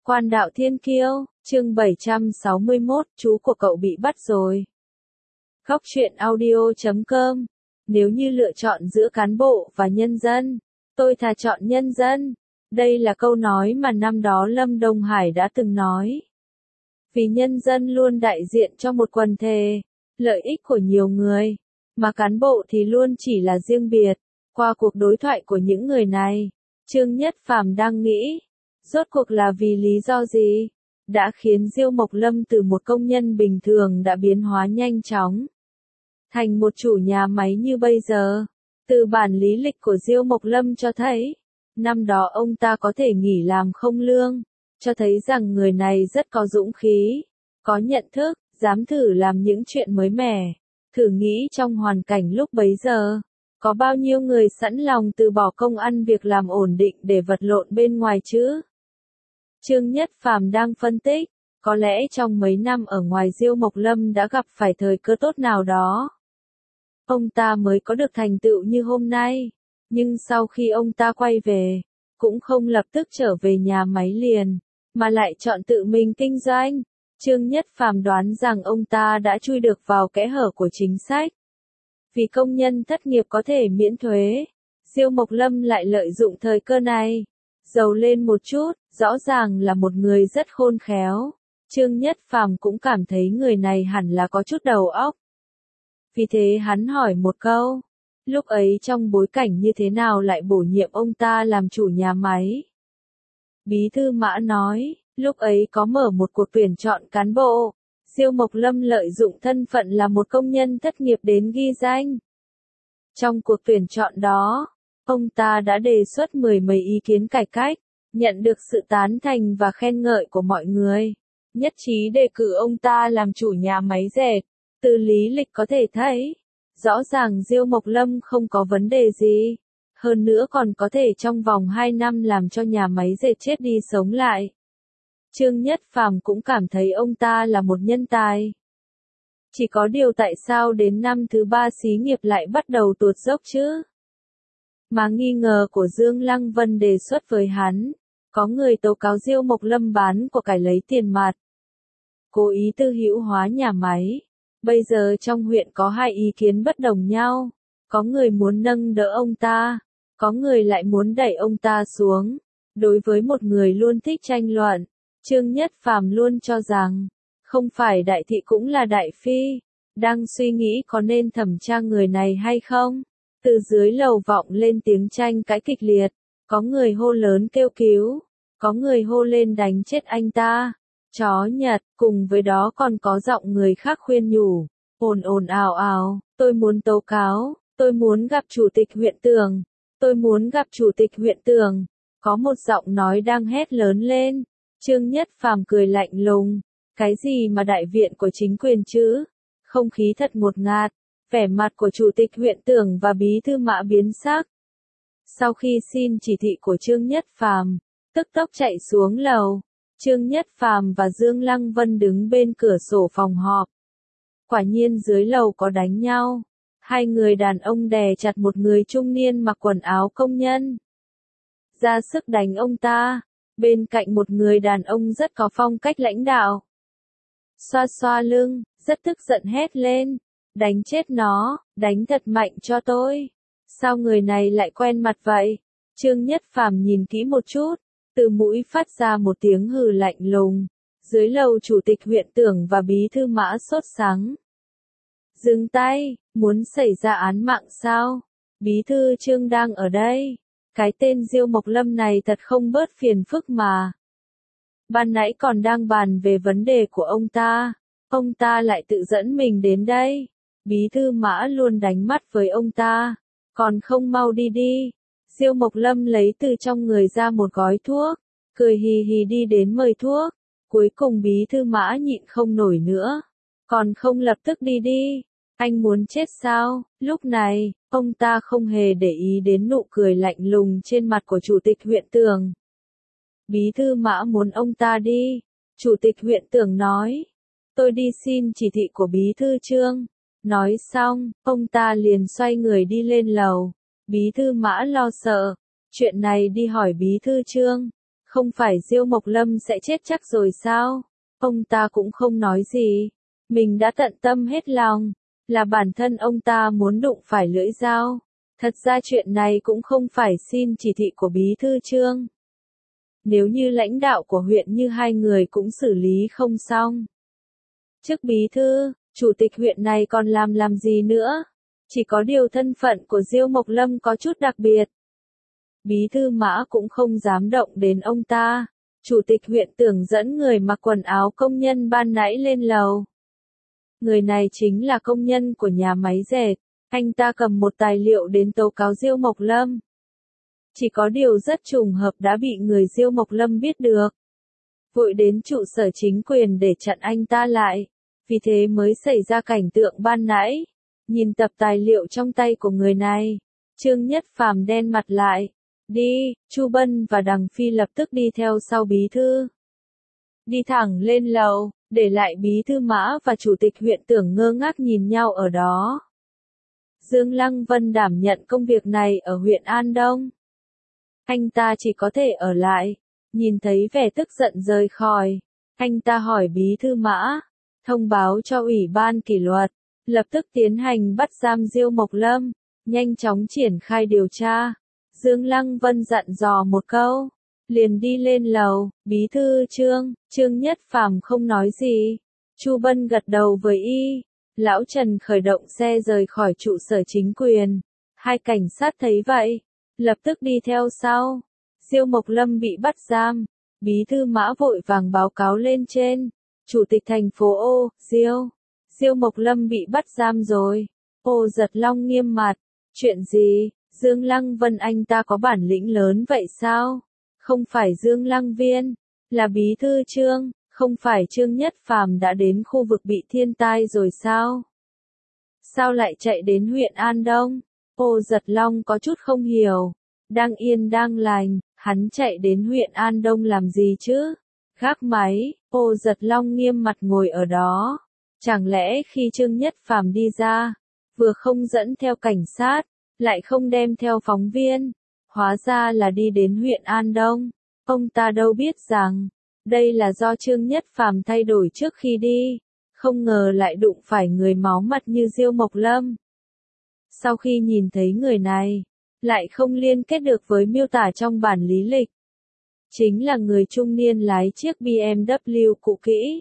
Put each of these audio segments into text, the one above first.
Quan đạo thiên kiêu, chương 761, chú của cậu bị bắt rồi. Góc truyện audio.com. Nếu như lựa chọn giữa cán bộ và nhân dân, tôi thà chọn nhân dân. Đây là câu nói mà năm đó Lâm Đông Hải đã từng nói. Vì nhân dân luôn đại diện cho một quần thể, lợi ích của nhiều người, mà cán bộ thì luôn chỉ là riêng biệt. Qua cuộc đối thoại của những người này, Trương Nhất Phàm đang nghĩ, rốt cuộc là vì lý do gì, đã khiến Diêu Mộc Lâm từ một công nhân bình thường đã biến hóa nhanh chóng thành một chủ nhà máy như bây giờ. Từ bản lý lịch của Diêu Mộc Lâm cho thấy, năm đó ông ta có thể nghỉ làm không lương, cho thấy rằng người này rất có dũng khí, có nhận thức, dám thử làm những chuyện mới mẻ. Thử nghĩ trong hoàn cảnh lúc bấy giờ, có bao nhiêu người sẵn lòng từ bỏ công ăn việc làm ổn định để vật lộn bên ngoài chứ? Trương Nhất Phàm đang phân tích, có lẽ trong mấy năm ở ngoài Diêu Mộc Lâm đã gặp phải thời cơ tốt nào đó. Ông ta mới có được thành tựu như hôm nay, nhưng sau khi ông ta quay về, cũng không lập tức trở về nhà máy liền, mà lại chọn tự mình kinh doanh. Trương Nhất Phàm đoán rằng ông ta đã chui được vào kẽ hở của chính sách. Vì công nhân thất nghiệp có thể miễn thuế, Diêu Mộc Lâm lại lợi dụng thời cơ này, giàu lên một chút, rõ ràng là một người rất khôn khéo. Trương Nhất Phàm cũng cảm thấy người này hẳn là có chút đầu óc. Vì thế hắn hỏi một câu, lúc ấy trong bối cảnh như thế nào lại bổ nhiệm ông ta làm chủ nhà máy? Bí thư Mã nói, lúc ấy có mở một cuộc tuyển chọn cán bộ, Diêu Mộc Lâm lợi dụng thân phận là một công nhân thất nghiệp đến ghi danh. Trong cuộc tuyển chọn đó, ông ta đã đề xuất mười mấy ý kiến cải cách, nhận được sự tán thành và khen ngợi của mọi người, nhất trí đề cử ông ta làm chủ nhà máy dệt. Từ lý lịch có thể thấy, rõ ràng Diêu Mộc Lâm không có vấn đề gì, hơn nữa còn có thể trong vòng 2 năm làm cho nhà máy dệt chết đi sống lại. Trương Nhất Phàm cũng cảm thấy ông ta là một nhân tài. Chỉ có điều tại sao đến năm thứ 3 xí nghiệp lại bắt đầu tuột dốc chứ? Mà nghi ngờ của Dương Lăng Vân đề xuất với hắn, có người tố cáo Diêu Mộc Lâm bán của cải lấy tiền mặt, cố ý tư hữu hóa nhà máy. Bây giờ trong huyện có hai ý kiến bất đồng nhau, có người muốn nâng đỡ ông ta, có người lại muốn đẩy ông ta xuống. Đối với một người luôn thích tranh luận, Trương Nhất Phàm luôn cho rằng, không phải đại thị cũng là đại phi, đang suy nghĩ có nên thẩm tra người này hay không. Từ dưới lầu vọng lên tiếng tranh cãi kịch liệt, có người hô lớn kêu cứu, có người hô lên đánh chết anh ta. Chó Nhật, cùng với đó còn có giọng người khác khuyên nhủ, ồn ồn ào ào, tôi muốn tố cáo, tôi muốn gặp chủ tịch huyện Tường, tôi muốn gặp chủ tịch huyện Tường. Có một giọng nói đang hét lớn lên. Trương Nhất Phàm cười lạnh lùng, cái gì mà đại viện của chính quyền chứ? Không khí thật ngột ngạt, vẻ mặt của chủ tịch huyện Tường và bí thư Mã biến sắc. Sau khi xin chỉ thị của Trương Nhất Phàm, tức tốc chạy xuống lầu. Trương Nhất Phàm và Dương Lăng Vân đứng bên cửa sổ phòng họp. Quả nhiên dưới lầu có đánh nhau. Hai người đàn ông đè chặt một người trung niên mặc quần áo công nhân, ra sức đánh ông ta. Bên cạnh một người đàn ông rất có phong cách lãnh đạo, xoa xoa lưng, rất tức giận hét lên, đánh chết nó, đánh thật mạnh cho tôi. Sao người này lại quen mặt vậy? Trương Nhất Phàm nhìn kỹ một chút, từ mũi phát ra một tiếng hừ lạnh lùng. Dưới lầu chủ tịch huyện Tưởng và bí thư Mã sốt sắng. Dừng tay, muốn xảy ra án mạng sao? Bí thư Trương đang ở đây. Cái tên Diêu Mộc Lâm này thật không bớt phiền phức mà. Ban nãy còn đang bàn về vấn đề của ông ta lại tự dẫn mình đến đây. Bí thư Mã luôn đánh mắt với ông ta, còn không mau đi đi. Diêu Mộc Lâm lấy từ trong người ra một gói thuốc, cười hì hì đi đến mời thuốc. Cuối cùng bí thư Mã nhịn không nổi nữa, còn không lập tức đi đi. Anh muốn chết sao? Lúc này, ông ta không hề để ý đến nụ cười lạnh lùng trên mặt của chủ tịch huyện Tường. Bí thư Mã muốn ông ta đi. Chủ tịch huyện Tường nói, tôi đi xin chỉ thị của bí thư Trương. Nói xong, ông ta liền xoay người đi lên lầu. Bí thư Mã lo sợ, chuyện này đi hỏi bí thư Trương, Không phải Diêu Mộc Lâm sẽ chết chắc rồi sao? Ông ta cũng không nói gì. Mình đã tận tâm hết lòng. Là bản thân ông ta muốn đụng phải lưỡi dao. Thật ra chuyện này cũng không phải xin chỉ thị của bí thư Trương. Nếu như lãnh đạo của huyện như hai người cũng xử lý không xong. Chức bí thư, chủ tịch huyện này còn làm gì nữa? Chỉ có điều thân phận của Diêu Mộc Lâm có chút đặc biệt. Bí thư Mã cũng không dám động đến ông ta. Chủ tịch huyện Tưởng dẫn người mặc quần áo công nhân ban nãy lên lầu. Người này chính là công nhân của nhà máy dệt. Anh ta cầm một tài liệu đến tố cáo Diêu Mộc Lâm. Chỉ có điều rất trùng hợp đã bị người Diêu Mộc Lâm biết được. Vội đến trụ sở chính quyền để chặn anh ta lại. Vì thế mới xảy ra cảnh tượng ban nãy. Nhìn tập tài liệu trong tay của người này. Trương Nhất Phàm đen mặt lại. Đi, Chu Bân và Đằng Phi lập tức đi theo sau bí thư. Đi thẳng lên lầu, để lại bí thư Mã và chủ tịch huyện Tưởng ngơ ngác nhìn nhau ở đó. Dương Lăng Vân đảm nhận công việc này ở huyện An Đông. Anh ta chỉ có thể ở lại, nhìn thấy vẻ tức giận rời khỏi. Anh ta hỏi bí thư Mã, thông báo cho ủy ban kỷ luật, lập tức tiến hành bắt giam Diêu Mộc Lâm, nhanh chóng triển khai điều tra. Dương Lăng Vân dặn dò một câu, liền đi lên lầu. Bí thư Trương Nhất Phàm không nói gì. Chu Bân gật đầu với y. Lão Trần khởi động xe rời khỏi trụ sở chính quyền. Hai cảnh sát thấy vậy, lập tức đi theo sau. Diêu Mộc Lâm bị bắt giam. Bí thư Mã vội vàng báo cáo lên trên. Chủ tịch thành phố Diêu Mộc Lâm bị bắt giam rồi. Ô Giật Long nghiêm mặt. Chuyện gì? Dương Lăng Vân anh ta có bản lĩnh lớn vậy sao? Không phải Dương Lăng Viên, là bí thư Trương, không phải Trương Nhất Phàm đã đến khu vực bị thiên tai rồi sao? Sao lại chạy đến huyện An Đông? Ô Giật Long có chút không hiểu. Đang yên đang lành, hắn chạy đến huyện An Đông làm gì chứ? Gác máy, Ô Giật Long nghiêm mặt ngồi ở đó. Chẳng lẽ khi Trương Nhất Phàm đi ra, vừa không dẫn theo cảnh sát, lại không đem theo phóng viên, hóa ra là đi đến huyện An Đông. Ông ta đâu biết rằng, đây là do Trương Nhất Phàm thay đổi trước khi đi, không ngờ lại đụng phải người máu mặt như Diêu Mộc Lâm. Sau khi nhìn thấy người này, lại không liên kết được với miêu tả trong bản lý lịch. Chính là người trung niên lái chiếc BMW cũ kỹ.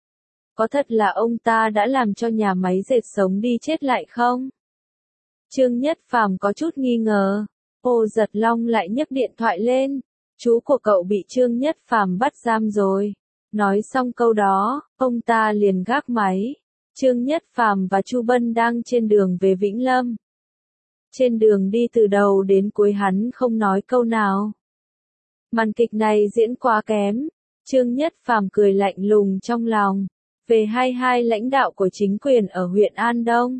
Có thật là ông ta đã làm cho nhà máy dệt sống đi chết lại không? Trương Nhất Phàm có chút nghi ngờ. Ô Giật Long lại nhấc điện thoại lên. Chú của cậu bị Trương Nhất Phàm bắt giam rồi. Nói xong câu đó, ông ta liền gác máy. Trương Nhất Phàm và Chu Bân đang trên đường về Vĩnh Lâm. Trên đường đi từ đầu đến cuối hắn không nói câu nào. Màn kịch này diễn quá kém. Trương Nhất Phàm cười lạnh lùng trong lòng. Về hai lãnh đạo của chính quyền ở huyện An Đông.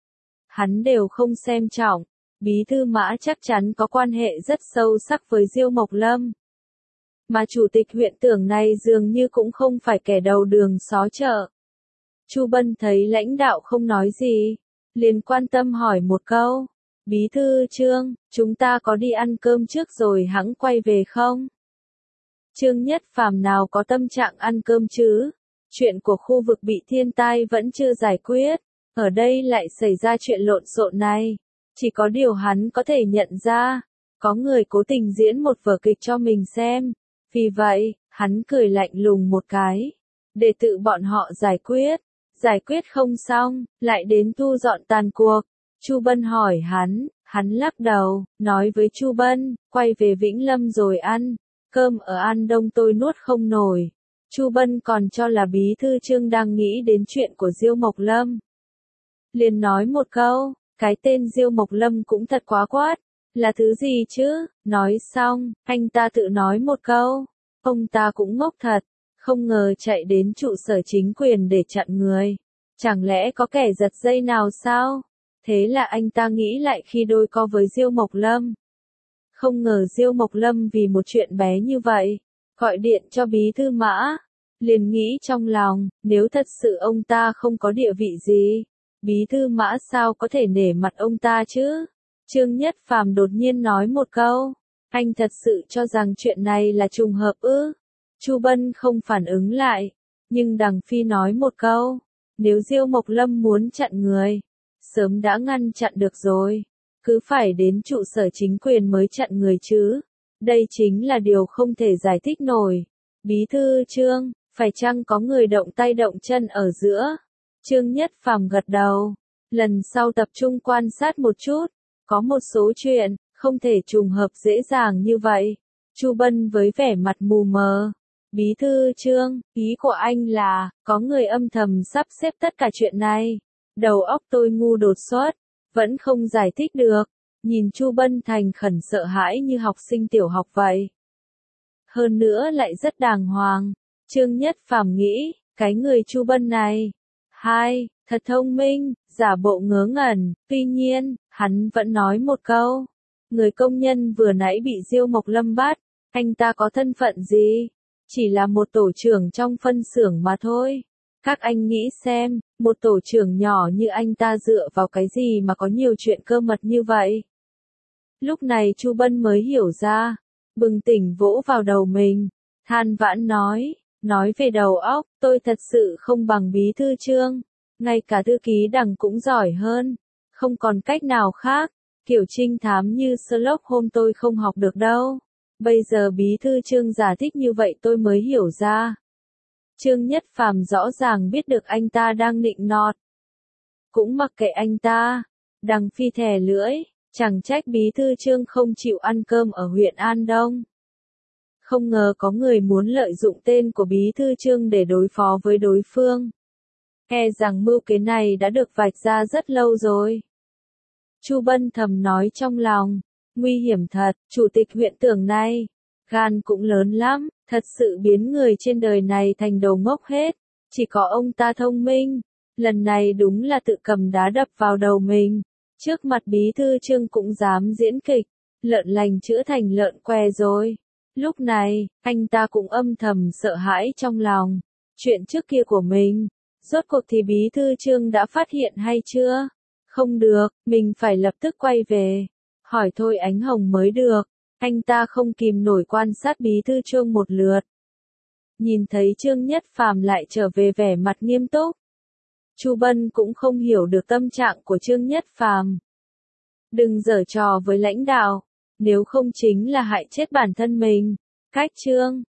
Hắn đều không xem trọng. Bí thư Mã chắc chắn có quan hệ rất sâu sắc với Diêu Mộc Lâm. Mà chủ tịch huyện Tưởng này dường như cũng không phải kẻ đầu đường xó chợ. Chu Bân thấy lãnh đạo không nói gì, liền quan tâm hỏi một câu. Bí thư Trương, chúng ta có đi ăn cơm trước rồi hẵng quay về không? Trương Nhất Phàm nào có tâm trạng ăn cơm chứ? Chuyện của khu vực bị thiên tai vẫn chưa giải quyết. Ở đây lại xảy ra chuyện lộn xộn này. Chỉ có điều hắn có thể nhận ra, có người cố tình diễn một vở kịch cho mình xem. Vì vậy, hắn cười lạnh lùng một cái. Để tự bọn họ giải quyết. Giải quyết không xong, lại đến thu dọn tàn cuộc. Chu Bân hỏi hắn lắc đầu, nói với Chu Bân, quay về Vĩnh Lâm rồi ăn. Cơm ở An Đông tôi nuốt không nổi. Chu Bân còn cho là bí thư Trương đang nghĩ đến chuyện của Diêu Mộc Lâm. Liền nói một câu, cái tên Diêu Mộc Lâm cũng thật quá quát, là thứ gì chứ? Nói xong, anh ta tự nói một câu, ông ta cũng ngốc thật, không ngờ chạy đến trụ sở chính quyền để chặn người. Chẳng lẽ có kẻ giật dây nào sao? Thế là anh ta nghĩ lại khi đôi co với Diêu Mộc Lâm. Không ngờ Diêu Mộc Lâm vì một chuyện bé như vậy, gọi điện cho bí thư Mã. Liền nghĩ trong lòng, nếu thật sự ông ta không có địa vị gì, bí thư Mã sao có thể nể mặt ông ta chứ? Trương Nhất Phàm đột nhiên nói một câu, Anh thật sự cho rằng chuyện này là trùng hợp ư? Chu Bân không phản ứng lại, nhưng Đằng Phi nói một câu, nếu Diêu Mộc Lâm muốn chặn người, sớm đã ngăn chặn được rồi, cứ phải đến trụ sở chính quyền mới chặn người chứ. Đây chính là điều không thể giải thích nổi. Bí thư Trương, phải chăng có người động tay động chân ở giữa? Trương Nhất Phàm gật đầu. Lần sau tập trung quan sát một chút, có một số chuyện không thể trùng hợp dễ dàng như vậy. Chu Bân với vẻ mặt mù mờ. Bí thư Trương, ý của anh là, có người âm thầm sắp xếp tất cả chuyện này. Đầu óc tôi ngu đột xuất, vẫn không giải thích được. Nhìn Chu Bân thành khẩn sợ hãi như học sinh tiểu học vậy. Hơn nữa lại rất đàng hoàng. Trương Nhất Phàm nghĩ, cái người Chu Bân này, thật thông minh, giả bộ ngớ ngẩn, tuy nhiên, hắn vẫn nói một câu. Người công nhân vừa nãy bị Diêu Mộc Lâm bắt, anh ta có thân phận gì? Chỉ là một tổ trưởng trong phân xưởng mà thôi. Các anh nghĩ xem, một tổ trưởng nhỏ như anh ta dựa vào cái gì mà có nhiều chuyện cơ mật như vậy? Lúc này Chu Bân mới hiểu ra, bừng tỉnh vỗ vào đầu mình, than vãn nói về đầu óc, tôi thật sự không bằng bí thư Trương, ngay cả thư ký Đằng cũng giỏi hơn, không còn cách nào khác, kiểu trinh thám như Sherlock Holmes tôi không học được đâu. Bây giờ bí thư Trương giải thích như vậy tôi mới hiểu ra. Trương Nhất Phàm rõ ràng biết được anh ta đang nịnh nọt. Cũng mặc kệ anh ta, Đằng Phi thè lưỡi, chẳng trách bí thư Trương không chịu ăn cơm ở huyện An Đông. Không ngờ có người muốn lợi dụng tên của bí thư Trương để đối phó với đối phương. E rằng mưu kế này đã được vạch ra rất lâu rồi. Chu Bân thầm nói trong lòng, nguy hiểm thật, chủ tịch huyện Tưởng này, gan cũng lớn lắm, thật sự biến người trên đời này thành đồ ngốc hết, chỉ có ông ta thông minh, lần này đúng là tự cầm đá đập vào đầu mình, trước mặt bí thư Trương cũng dám diễn kịch, lợn lành chữa thành lợn què rồi. Lúc này, anh ta cũng âm thầm sợ hãi trong lòng, chuyện trước kia của mình, rốt cuộc thì bí thư Trương đã phát hiện hay chưa? Không được, mình phải lập tức quay về. Hỏi Thôi Ánh Hồng mới được, anh ta không kìm nổi quan sát bí thư Trương một lượt. Nhìn thấy Trương Nhất Phàm lại trở về vẻ mặt nghiêm túc. Chu Bân cũng không hiểu được tâm trạng của Trương Nhất Phàm. Đừng giở trò với lãnh đạo, nếu không chính là hại chết bản thân mình. Cách Trương,